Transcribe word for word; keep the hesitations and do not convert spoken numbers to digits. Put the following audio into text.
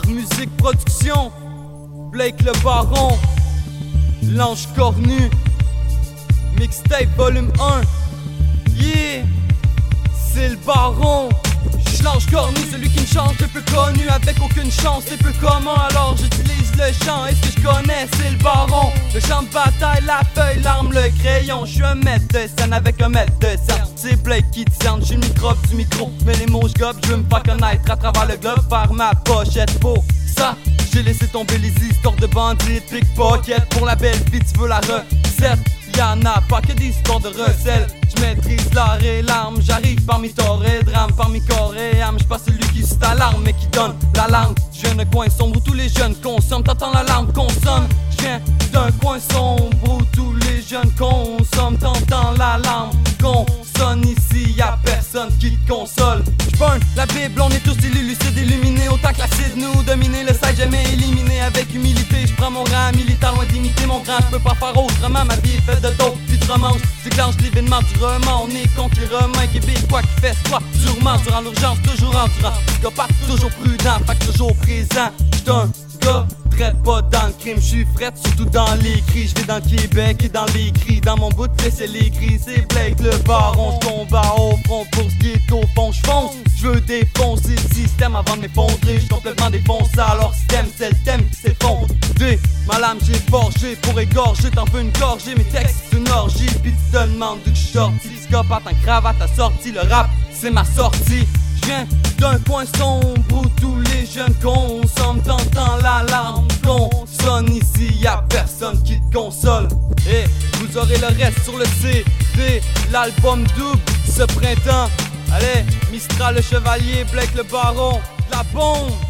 Musique Production, Blake le Baron, L'Ange Cornu, Mixtape Volume un. Yeah, c'est le Baron. J'suis l'ange cornu, celui qui me change, le plus connu, avec aucune chance, c'est peu commun, alors j'utilise le chant, et ce que je connais, c'est le Baron. Le champ de bataille, la feuille, l'arme, le crayon, j'suis un maître de scène avec un maître de scène. C'est Blake qui te cerne, j'suis le microbe du micro, mais les mots j'gobe, j'veux me faire connaître à travers le globe, par ma pochette pour ça. J'ai laissé tomber les histoires de bandits, pickpocket, pour la belle vie tu veux la recette. Y'en a pas que des histoires de recel. J'maîtrise l'art et l'arme, j'arrive parmi tort et drame, parmi corps et âme. J'passe celui qui suit l'alarme mais qui donne l'alarme. J'viens d'un coin sombre où tous les jeunes consomment. T'entends l'alarme, consomme. J'viens d'un coin sombre où tous les jeunes consomment. T'entends l'alarme, consonne. Ici y'a personne qui te console. J'burn la Bible, on est tous des lucides illuminés. Autant que l'acide nous dominer, le sage jamais éliminé. Avec humilité, j'prends mon rang militaire loin d'imiter mon grand. J'peux pas faire autrement, ma vie est faite de d'autres puis de romances. Déclenche l'événement du roman, on est contre les Romains. Québécois qui fait froid, sûrement durant l'urgence, toujours endurant. Psychopathe, toujours prudent, fait que toujours présent. J'suis un gars, traite pas dans le crime, j'suis frette, surtout dans les cris. J'vais dans le Québec et dans les cris. Dans mon bout de c'est les gris, c'est Blake le Baron. J'combat au front pour ce qui est au fond, j'fonce. J'veux défoncer le système avant de m'effondrer. J'suis complètement défoncé, alors système, c'est le thème qui s'effondre. Ma lame j'ai forgé pour égorger, t'en veux une gorgée, mes textes c'est une orgie. Pis tu te demandes d'où que j'suis sorti, psychopathe en cravate assorti, le rap c'est ma sortie. J'viens d'un coin sombre où tous les jeunes consomment. T'entends l'alarme, consonne, ici y'a personne qui te console. Et vous aurez le reste sur le C D, l'album double ce printemps. Allez, Mistral le chevalier, Blake le Baron, la bombe.